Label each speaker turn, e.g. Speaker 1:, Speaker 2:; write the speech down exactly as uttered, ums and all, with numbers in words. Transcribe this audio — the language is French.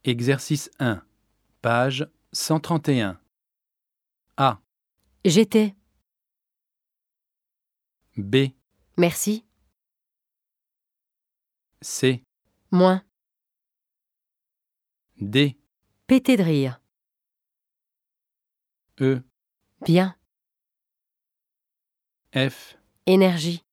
Speaker 1: Exercice un, page cent trente et un. A.
Speaker 2: J'étais.
Speaker 1: B.
Speaker 2: Merci.
Speaker 1: C.
Speaker 2: Moins.
Speaker 1: D.
Speaker 2: Péter de rire.
Speaker 1: E.
Speaker 2: Bien.
Speaker 1: F.
Speaker 2: Énergie.